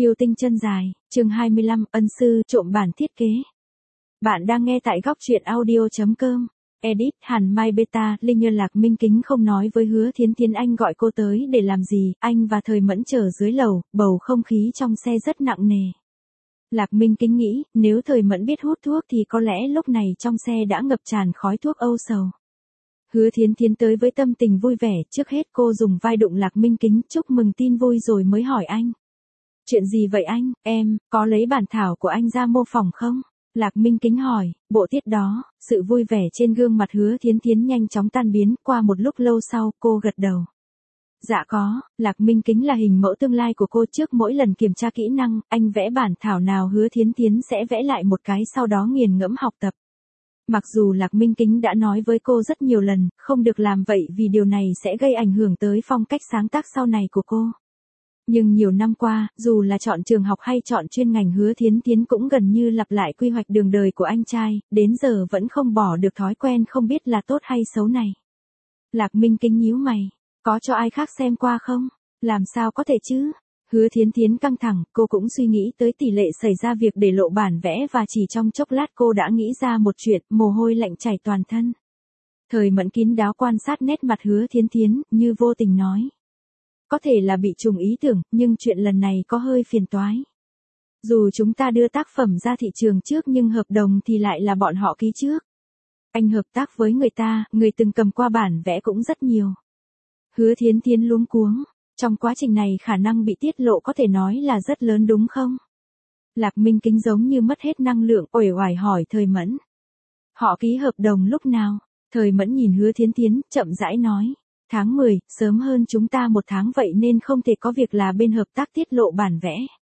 Yêu tinh chân dài, chương 25, ân sư trộm bản thiết kế. Bạn đang nghe tại góc truyện audio.com. Edit, Hàn Mai Beta, Linh Như Lạc Minh Kính không nói với Hứa Thiến Thiến anh gọi cô tới để làm gì, anh và Thời Mẫn chờ dưới lầu, bầu không khí trong xe rất nặng nề. Lạc Minh Kính nghĩ, nếu Thời Mẫn biết hút thuốc thì có lẽ lúc này trong xe đã ngập tràn khói thuốc âu sầu. Hứa Thiến Thiến tới với tâm tình vui vẻ, trước hết cô dùng vai đụng Lạc Minh Kính chúc mừng tin vui rồi mới hỏi anh. Chuyện gì vậy anh, em, có lấy bản thảo của anh ra mô phỏng không? Lạc Minh Kính hỏi, bộ tiết đó, sự vui vẻ trên gương mặt Hứa Thiến Thiến nhanh chóng tan biến, qua một lúc lâu sau, cô gật đầu. Dạ có, Lạc Minh Kính là hình mẫu tương lai của cô, trước mỗi lần kiểm tra kỹ năng, anh vẽ bản thảo nào Hứa Thiến Thiến sẽ vẽ lại một cái sau đó nghiền ngẫm học tập. Mặc dù Lạc Minh Kính đã nói với cô rất nhiều lần, không được làm vậy vì điều này sẽ gây ảnh hưởng tới phong cách sáng tác sau này của cô. Nhưng nhiều năm qua, dù là chọn trường học hay chọn chuyên ngành, Hứa Thiến Thiến cũng gần như lặp lại quy hoạch đường đời của anh trai, đến giờ vẫn không bỏ được thói quen không biết là tốt hay xấu này. Lạc Minh Kính nhíu mày, có cho ai khác xem qua không? Làm sao có thể chứ? Hứa Thiến Thiến căng thẳng, cô cũng suy nghĩ tới tỷ lệ xảy ra việc để lộ bản vẽ và chỉ trong chốc lát cô đã nghĩ ra một chuyện, mồ hôi lạnh chảy toàn thân. Thời Mẫn kín đáo quan sát nét mặt Hứa Thiến Thiến, như vô tình nói. Có thể là bị trùng ý tưởng, nhưng chuyện lần này có hơi phiền toái. Dù chúng ta đưa tác phẩm ra thị trường trước nhưng hợp đồng thì lại là bọn họ ký trước. Anh hợp tác với người ta, người từng cầm qua bản vẽ cũng rất nhiều. Hứa Thiến Thiến luống cuống, trong quá trình này khả năng bị tiết lộ có thể nói là rất lớn đúng không? Lạc Minh Kính giống như mất hết năng lượng, uể oải hỏi Thời Mẫn. Họ ký hợp đồng lúc nào? Thời Mẫn nhìn Hứa Thiến Thiến, chậm rãi nói. Tháng 10, sớm hơn chúng ta một tháng vậy nên không thể có việc là bên hợp tác tiết lộ bản vẽ.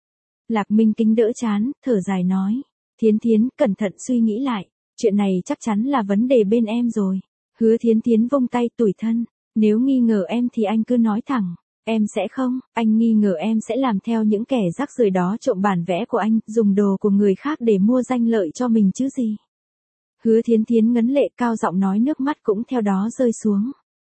Lạc Minh Kính đỡ chán, thở dài nói. Thiến Thiến, cẩn thận suy nghĩ lại, chuyện này chắc chắn là vấn đề bên em rồi. Hứa Thiến Thiến vung tay tủi thân, nếu nghi ngờ em thì anh cứ nói thẳng, em sẽ không, anh nghi ngờ em sẽ làm theo những kẻ rác rưởi đó trộm bản vẽ của anh, dùng đồ của người khác để mua danh lợi cho mình chứ gì. Hứa Thiến Thiến ngấn lệ, cao giọng nói, nước mắt cũng theo đó rơi xuống.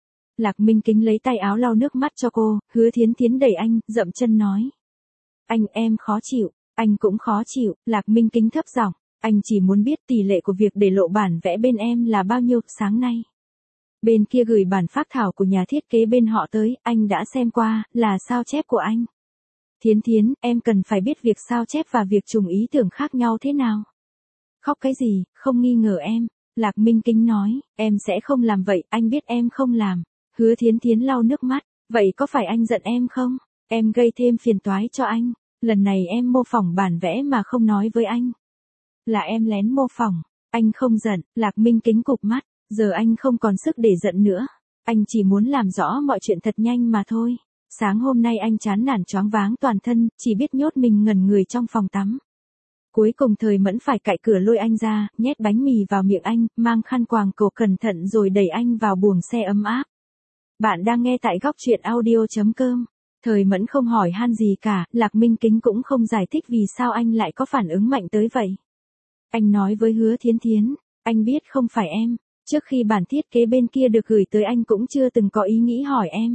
Lạc Minh Kính lấy tay áo lau nước mắt cho cô, Hứa Thiến Thiến đẩy anh, dậm chân nói. Anh, em khó chịu, anh cũng khó chịu, Lạc Minh Kính thấp giọng, anh chỉ muốn biết tỷ lệ của việc để lộ bản vẽ bên em là bao nhiêu. Sáng nay bên kia gửi bản phác thảo của nhà thiết kế bên họ tới, anh đã xem qua, là sao chép của anh. Thiến Thiến, em cần phải biết việc sao chép và việc trùng ý tưởng khác nhau thế nào. Khóc cái gì, không nghi ngờ em. Lạc Minh Kính nói, em sẽ không làm vậy, anh biết em không làm. Hứa Thiến Thiến lau nước mắt, vậy có phải anh giận em không? Em gây thêm phiền toái cho anh, lần này em mô phỏng bản vẽ mà không nói với anh. Là em lén mô phỏng, anh không giận. Lạc Minh Kính cụp mắt, giờ anh không còn sức để giận nữa. Anh chỉ muốn làm rõ mọi chuyện thật nhanh mà thôi. Sáng hôm nay anh chán nản choáng váng toàn thân, chỉ biết nhốt mình ngẩn người trong phòng tắm. Cuối cùng Thời Mẫn phải cạy cửa lôi anh ra, nhét bánh mì vào miệng anh, mang khăn quàng cổ cẩn thận rồi đẩy anh vào buồng xe ấm áp. Bạn đang nghe tại góc truyện audio.com. Thời Mẫn không hỏi han gì cả, Lạc Minh Kính cũng không giải thích vì sao anh lại có phản ứng mạnh tới vậy. Anh nói với Hứa Thiến Thiến, anh biết không phải em, trước khi bản thiết kế bên kia được gửi tới anh cũng chưa từng có ý nghĩ hỏi em.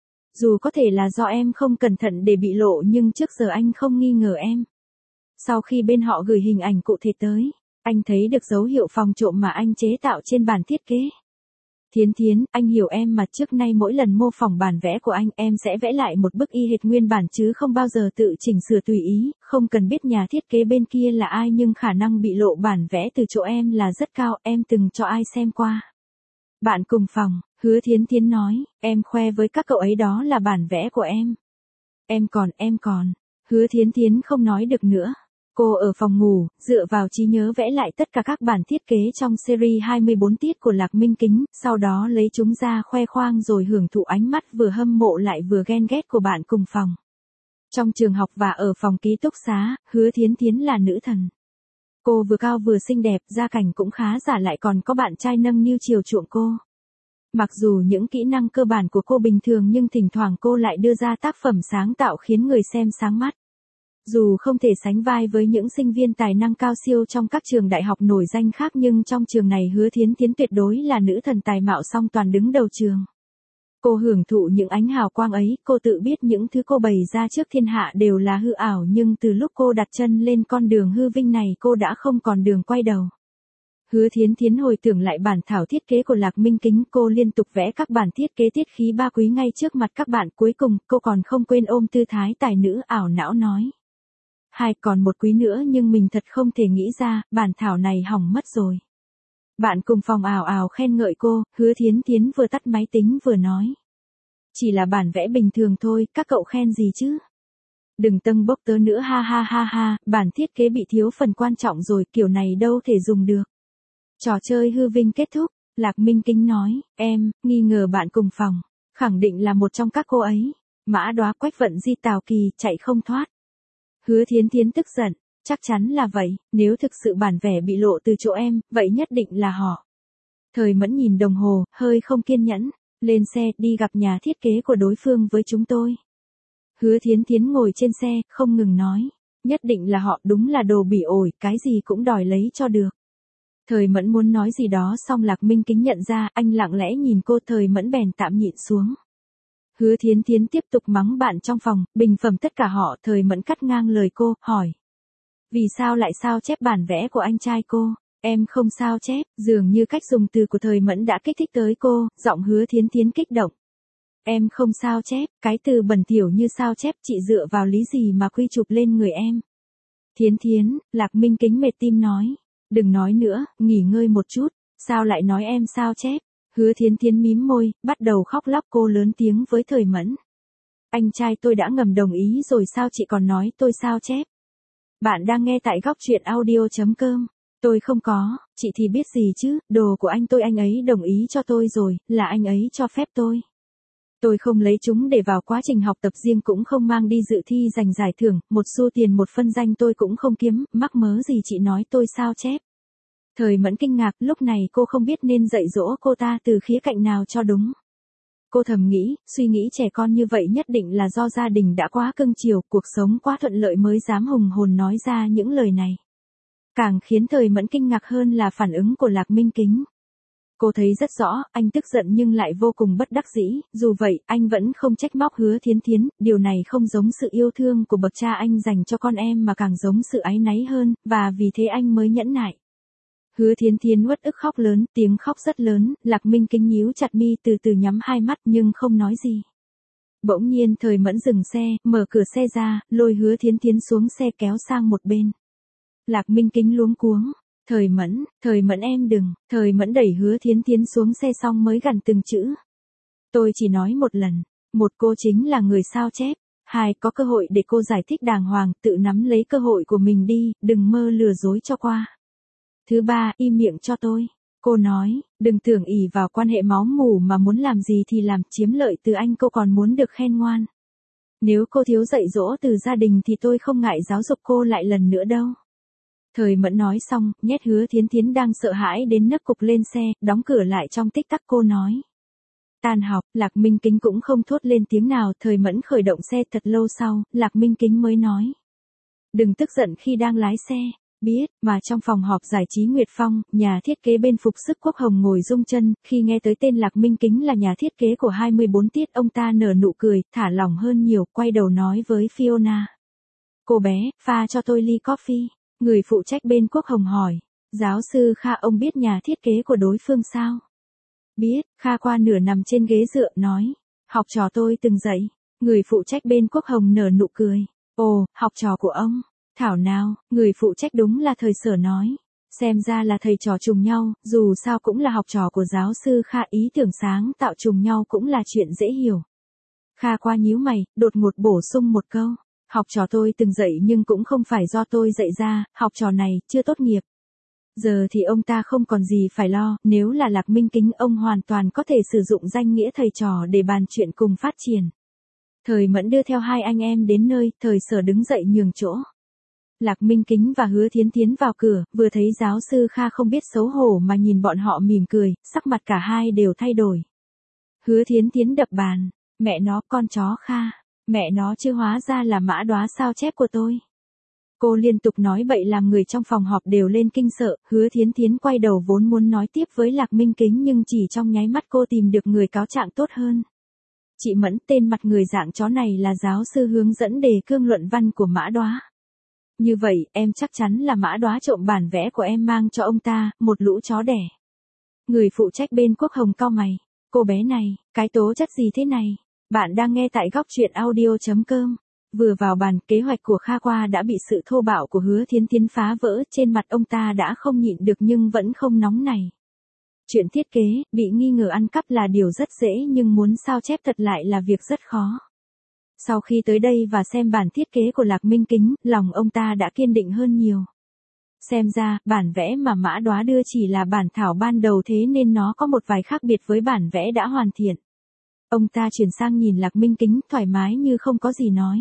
Dù có thể là do em không cẩn thận để bị lộ nhưng trước giờ anh không nghi ngờ em. Sau khi bên họ gửi hình ảnh cụ thể tới, anh thấy được dấu hiệu phòng trộm mà anh chế tạo trên bản thiết kế. Thiến Thiến, anh hiểu em mà, trước nay mỗi lần mô phỏng bản vẽ của anh, em sẽ vẽ lại một bức y hệt nguyên bản chứ không bao giờ tự chỉnh sửa tùy ý, không cần biết nhà thiết kế bên kia là ai nhưng khả năng bị lộ bản vẽ từ chỗ em là rất cao, em từng cho ai xem qua. Bạn cùng phòng, Hứa Thiến Thiến nói, em khoe với các cậu ấy đó là bản vẽ của em. Em còn. Hứa Thiến Thiến không nói được nữa. Cô ở phòng ngủ, dựa vào trí nhớ vẽ lại tất cả các bản thiết kế trong series 24 tiết của Lạc Minh Kính, sau đó lấy chúng ra khoe khoang rồi hưởng thụ ánh mắt vừa hâm mộ lại vừa ghen ghét của bạn cùng phòng. Trong trường học và ở phòng ký túc xá, Hứa Thiến Thiến là nữ thần. Cô vừa cao vừa xinh đẹp, gia cảnh cũng khá giả, lại còn có bạn trai nâng niu chiều chuộng cô. Mặc dù những kỹ năng cơ bản của cô bình thường nhưng thỉnh thoảng cô lại đưa ra tác phẩm sáng tạo khiến người xem sáng mắt. Dù không thể sánh vai với những sinh viên tài năng cao siêu trong các trường đại học nổi danh khác nhưng trong trường này Hứa Thiến Thiến tuyệt đối là nữ thần tài mạo song toàn đứng đầu trường. Cô hưởng thụ những ánh hào quang ấy, cô tự biết những thứ cô bày ra trước thiên hạ đều là hư ảo, nhưng từ lúc cô đặt chân lên con đường hư vinh này cô đã không còn đường quay đầu. Hứa Thiến Thiến hồi tưởng lại bản thảo thiết kế của Lạc Minh Kính, cô liên tục vẽ các bản thiết kế tiết khí ba quý ngay trước mặt các bạn, cuối cùng cô còn không quên ôm tư thái tài nữ ảo não nói. Còn một quý nữa, nhưng mình thật không thể nghĩ ra, bản thảo này hỏng mất rồi. Bạn cùng phòng ảo ảo khen ngợi cô, Hứa Thiến Thiến vừa tắt máy tính vừa nói. Chỉ là bản vẽ bình thường thôi, các cậu khen gì chứ? Đừng tâng bốc tớ nữa, ha ha ha ha, bản thiết kế bị thiếu phần quan trọng rồi, kiểu này đâu thể dùng được. Trò chơi hư vinh kết thúc, Lạc Minh Kính nói, em, nghi ngờ bạn cùng phòng, khẳng định là một trong các cô ấy. Mã Đóa, Quách Vận Di, Tào Kỳ, chạy không thoát. Hứa Thiến Thiến tức giận, chắc chắn là vậy, nếu thực sự bản vẽ bị lộ từ chỗ em, vậy nhất định là họ. Thời Mẫn nhìn đồng hồ, hơi không kiên nhẫn, lên xe, đi gặp nhà thiết kế của đối phương với chúng tôi. Hứa Thiến Thiến ngồi trên xe, không ngừng nói, nhất định là họ, đúng là đồ bỉ ổi, cái gì cũng đòi lấy cho được. Thời Mẫn muốn nói gì đó xong Lạc Minh Kính nhận ra, anh lặng lẽ nhìn cô, Thời Mẫn bèn tạm nhịn xuống. Hứa Thiến Thiến tiếp tục mắng bạn trong phòng, bình phẩm tất cả họ, Thời Mẫn cắt ngang lời cô, hỏi. Vì sao lại sao chép bản vẽ của anh trai cô? Em không sao chép, dường như cách dùng từ của Thời Mẫn đã kích thích tới cô, giọng Hứa Thiến Thiến kích động. Em không sao chép, cái từ bẩn thỉu như sao chép, chị dựa vào lý gì mà quy chụp lên người em? Thiến Thiến, Lạc Minh Kính mệt tim nói. Đừng nói nữa, nghỉ ngơi một chút, sao lại nói em sao chép? Hứa Thiến Thiến mím môi, bắt đầu khóc lóc, cô lớn tiếng với Thời Mẫn. Anh trai tôi đã ngầm đồng ý rồi sao chị còn nói tôi sao chép? Bạn đang nghe tại góc truyện audio.com. Tôi không có, chị thì biết gì chứ, đồ của anh tôi anh ấy đồng ý cho tôi rồi, là anh ấy cho phép tôi. Tôi không lấy chúng để vào quá trình học tập riêng, cũng không mang đi dự thi giành giải thưởng, một xu tiền một phân danh tôi cũng không kiếm, mắc mớ gì chị nói tôi sao chép. Thời Mẫn kinh ngạc, lúc này cô không biết nên dạy dỗ cô ta từ khía cạnh nào cho đúng. Cô thầm nghĩ, suy nghĩ trẻ con như vậy nhất định là do gia đình đã quá cưng chiều, cuộc sống quá thuận lợi mới dám hùng hồn nói ra những lời này. Càng khiến Thời Mẫn kinh ngạc hơn là phản ứng của Lạc Minh Kính. Cô thấy rất rõ, anh tức giận nhưng lại vô cùng bất đắc dĩ, dù vậy, anh vẫn không trách móc Hứa Thiến Thiến, điều này không giống sự yêu thương của bậc cha anh dành cho con em mà càng giống sự áy náy hơn, và vì thế anh mới nhẫn nại. Hứa Thiến Thiến uất ức khóc lớn, tiếng khóc rất lớn, Lạc Minh Kính nhíu chặt mi từ từ nhắm hai mắt nhưng không nói gì. Bỗng nhiên Thời Mẫn dừng xe, mở cửa xe ra, lôi Hứa Thiến Thiến xuống xe kéo sang một bên. Lạc Minh Kính luống cuống. Thời Mẫn em đừng, Thời Mẫn đẩy Hứa Thiến Thiến xuống xe xong mới gằn từng chữ. Tôi chỉ nói một lần, một cô chính là người sao chép, hai có cơ hội để cô giải thích đàng hoàng, tự nắm lấy cơ hội của mình đi, đừng mơ lừa dối cho qua. Thứ ba, im miệng cho tôi. Cô nói, đừng tưởng ỷ vào quan hệ máu mủ mà muốn làm gì thì làm, chiếm lợi từ anh cô còn muốn được khen ngoan. Nếu cô thiếu dạy dỗ từ gia đình thì tôi không ngại giáo dục cô lại lần nữa đâu. Thời Mẫn nói xong, nhét Hứa Thiến Thiến đang sợ hãi đến nấc cục lên xe, đóng cửa lại trong tích tắc. Cô nói. Tan học, Lạc Minh Kính cũng không thốt lên tiếng nào. Thời Mẫn khởi động xe, thật lâu sau, Lạc Minh Kính mới nói. Đừng tức giận khi đang lái xe. Biết, mà trong phòng họp giải trí Nguyệt Phong, nhà thiết kế bên phục sức Quốc Hồng ngồi rung chân, khi nghe tới tên Lạc Minh Kính là nhà thiết kế của 24 tiết, ông ta nở nụ cười, thả lỏng hơn nhiều, quay đầu nói với Fiona. Cô bé, pha cho tôi ly coffee. Người phụ trách bên Quốc Hồng hỏi. Giáo sư Kha, ông biết nhà thiết kế của đối phương sao? Biết, Kha qua nửa nằm trên ghế dựa, nói. Học trò tôi từng dạy. Người phụ trách bên Quốc Hồng nở nụ cười. Ồ, học trò của ông. Thảo nào, người phụ trách đúng là Thời Sở nói. Xem ra là thầy trò trùng nhau, dù sao cũng là học trò của giáo sư Kha, ý tưởng sáng tạo trùng nhau cũng là chuyện dễ hiểu. Kha qua nhíu mày, đột ngột bổ sung một câu. Học trò tôi từng dạy nhưng cũng không phải do tôi dạy ra, học trò này chưa tốt nghiệp. Giờ thì ông ta không còn gì phải lo, nếu là Lạc Minh Kính ông hoàn toàn có thể sử dụng danh nghĩa thầy trò để bàn chuyện cùng phát triển. Thời Mẫn đưa theo hai anh em đến nơi, Thời Sở đứng dậy nhường chỗ. Lạc Minh Kính và Hứa Thiến Thiến vào cửa, vừa thấy giáo sư Kha không biết xấu hổ mà nhìn bọn họ mỉm cười, sắc mặt cả hai đều thay đổi. Hứa Thiến Thiến đập bàn, mẹ nó, con chó Kha, mẹ nó chứ hóa ra là Mã Đóa sao chép của tôi. Cô liên tục nói bậy làm người trong phòng họp đều lên kinh sợ. Hứa Thiến Thiến quay đầu vốn muốn nói tiếp với Lạc Minh Kính nhưng chỉ trong nháy mắt cô tìm được người cáo trạng tốt hơn. Chị Mẫn, tên mặt người dạng chó này là giáo sư hướng dẫn đề cương luận văn của Mã Đóa. Như vậy, em chắc chắn là Mã Đóa trộm bản vẽ của em mang cho ông ta, một lũ chó đẻ. Người phụ trách bên Quốc Hồng cau mày. Cô bé này, cái tố chất gì thế này? Bạn đang nghe tại góc truyện audio.com. Vừa vào bàn, kế hoạch của Kha Qua đã bị sự thô bạo của Hứa Thiến Thiến phá vỡ, trên mặt ông ta đã không nhịn được nhưng vẫn không nóng nảy. Chuyện thiết kế, bị nghi ngờ ăn cắp là điều rất dễ nhưng muốn sao chép thật lại là việc rất khó. Sau khi tới đây và xem bản thiết kế của Lạc Minh Kính, lòng ông ta đã kiên định hơn nhiều. Xem ra, bản vẽ mà Mã Đóa đưa chỉ là bản thảo ban đầu thế nên nó có một vài khác biệt với bản vẽ đã hoàn thiện. Ông ta chuyển sang nhìn Lạc Minh Kính thoải mái như không có gì nói.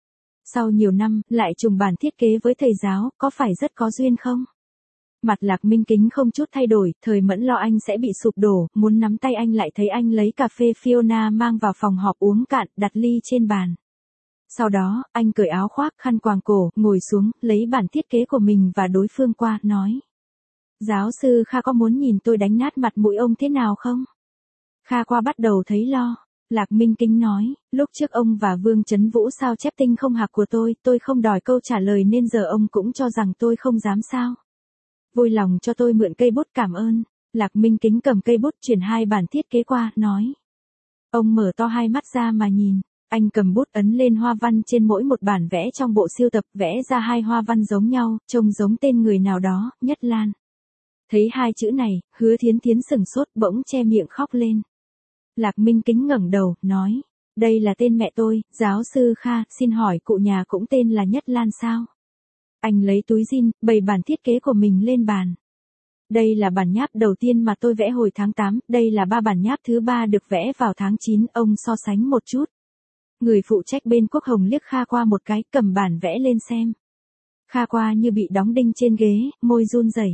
Sau nhiều năm, lại trùng bản thiết kế với thầy giáo, có phải rất có duyên không? Mặt Lạc Minh Kính không chút thay đổi, Thời Mẫn lo anh sẽ bị sụp đổ, muốn nắm tay anh lại thấy anh lấy cà phê Fiona mang vào phòng họp uống cạn, đặt ly trên bàn. Sau đó, anh cởi áo khoác, khăn quàng cổ, ngồi xuống, lấy bản thiết kế của mình và đối phương qua, nói. Giáo sư Kha có muốn nhìn tôi đánh nát mặt mũi ông thế nào không? Kha Qua bắt đầu thấy lo. Lạc Minh Kính nói, lúc trước ông và Vương Chấn Vũ sao chép tinh không hạc của tôi không đòi câu trả lời nên giờ ông cũng cho rằng tôi không dám sao. Vui lòng cho tôi mượn cây bút cảm ơn. Lạc Minh Kính cầm cây bút chuyển hai bản thiết kế qua, nói. Ông mở to hai mắt ra mà nhìn. Anh cầm bút ấn lên hoa văn trên mỗi một bản vẽ trong bộ siêu tập, vẽ ra hai hoa văn giống nhau, trông giống tên người nào đó, Nhất Lan. Thấy hai chữ này, Hứa Thiến Thiến sừng sốt bỗng che miệng khóc lên. Lạc Minh Kính ngẩng đầu, nói. Đây là tên mẹ tôi, giáo sư Kha, xin hỏi cụ nhà cũng tên là Nhất Lan sao? Anh lấy túi zin, bày bản thiết kế của mình lên bàn. Đây là bản nháp đầu tiên mà tôi vẽ hồi tháng 8, đây là 3 bản nháp thứ 3 được vẽ vào tháng 9, ông so sánh một chút. Người phụ trách bên Quốc Hồng liếc Kha Qua một cái, cầm bản vẽ lên xem. Kha Qua như bị đóng đinh trên ghế, môi run rẩy.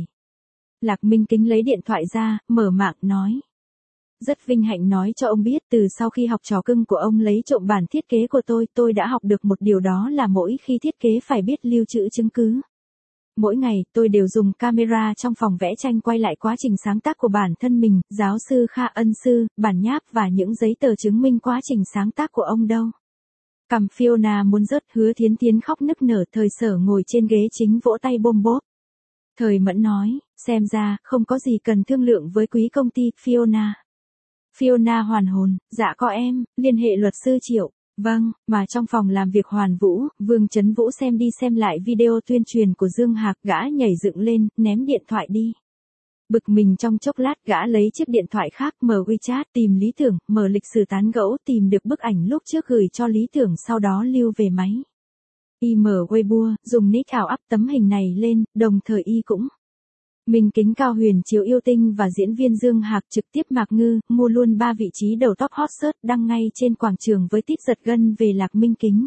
Lạc Minh Kính lấy điện thoại ra, mở mạng, nói. Rất vinh hạnh nói cho ông biết, từ sau khi học trò cưng của ông lấy trộm bản thiết kế của tôi đã học được một điều, đó là mỗi khi thiết kế phải biết lưu trữ chứng cứ. Mỗi ngày, tôi đều dùng camera trong phòng vẽ tranh quay lại quá trình sáng tác của bản thân mình, giáo sư Kha ân sư, bản nháp và những giấy tờ chứng minh quá trình sáng tác của ông đâu. Cằm Fiona muốn rớt, Hứa Thiến Thiến khóc nức nở, Thời Sở ngồi trên ghế chính vỗ tay bôm bốp. Thời Mẫn nói, xem ra, không có gì cần thương lượng với quý công ty, Fiona. Fiona hoàn hồn, dạ có em, liên hệ luật sư Triệu. Vâng, mà trong phòng làm việc Hoàn Vũ, Vương Chấn Vũ xem đi xem lại video tuyên truyền của Dương Hạc, gã nhảy dựng lên, ném điện thoại đi. Bực mình trong chốc lát, gã lấy chiếc điện thoại khác, mở WeChat, tìm Lý Tưởng, mở lịch sử tán gẫu, tìm được bức ảnh lúc trước gửi cho Lý Tưởng, sau đó lưu về máy. Y mở Weibo, dùng nick ảo up tấm hình này lên, đồng thời Y cũng Minh Kính Cao Huyền chiếu yêu tinh và diễn viên Dương Hạc trực tiếp Mạc Ngư, mua luôn 3 vị trí đầu top hot search, đăng ngay trên quảng trường với tít giật gân về Lạc Minh Kính.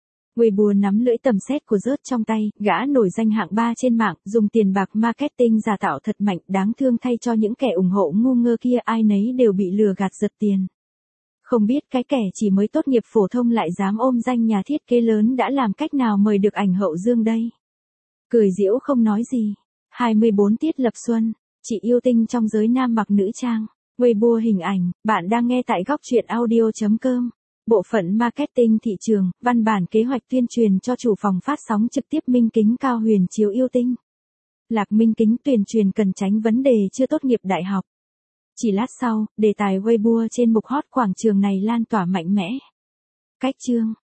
Weibo nắm lưỡi tầm xét của rớt trong tay, gã nổi danh hạng 3 trên mạng, dùng tiền bạc marketing giả tạo thật mạnh, đáng thương thay cho những kẻ ủng hộ ngu ngơ kia, ai nấy đều bị lừa gạt giật tiền. Không biết cái kẻ chỉ mới tốt nghiệp phổ thông lại dám ôm danh nhà thiết kế lớn đã làm cách nào mời được ảnh hậu Dương đây. Cười giễu không nói gì. 24 tiết lập xuân, chị yêu tinh trong giới nam mặc nữ trang. Weibo hình ảnh, bạn đang nghe tại góc truyện audio.com. Bộ phận marketing thị trường, văn bản kế hoạch tuyên truyền cho chủ phòng phát sóng trực tiếp Minh Kính Cao Huyền chiếu yêu tinh. Lạc Minh Kính tuyên truyền cần tránh vấn đề chưa tốt nghiệp đại học. Chỉ lát sau, đề tài Weibo trên mục hot quảng trường này lan tỏa mạnh mẽ. Cách chương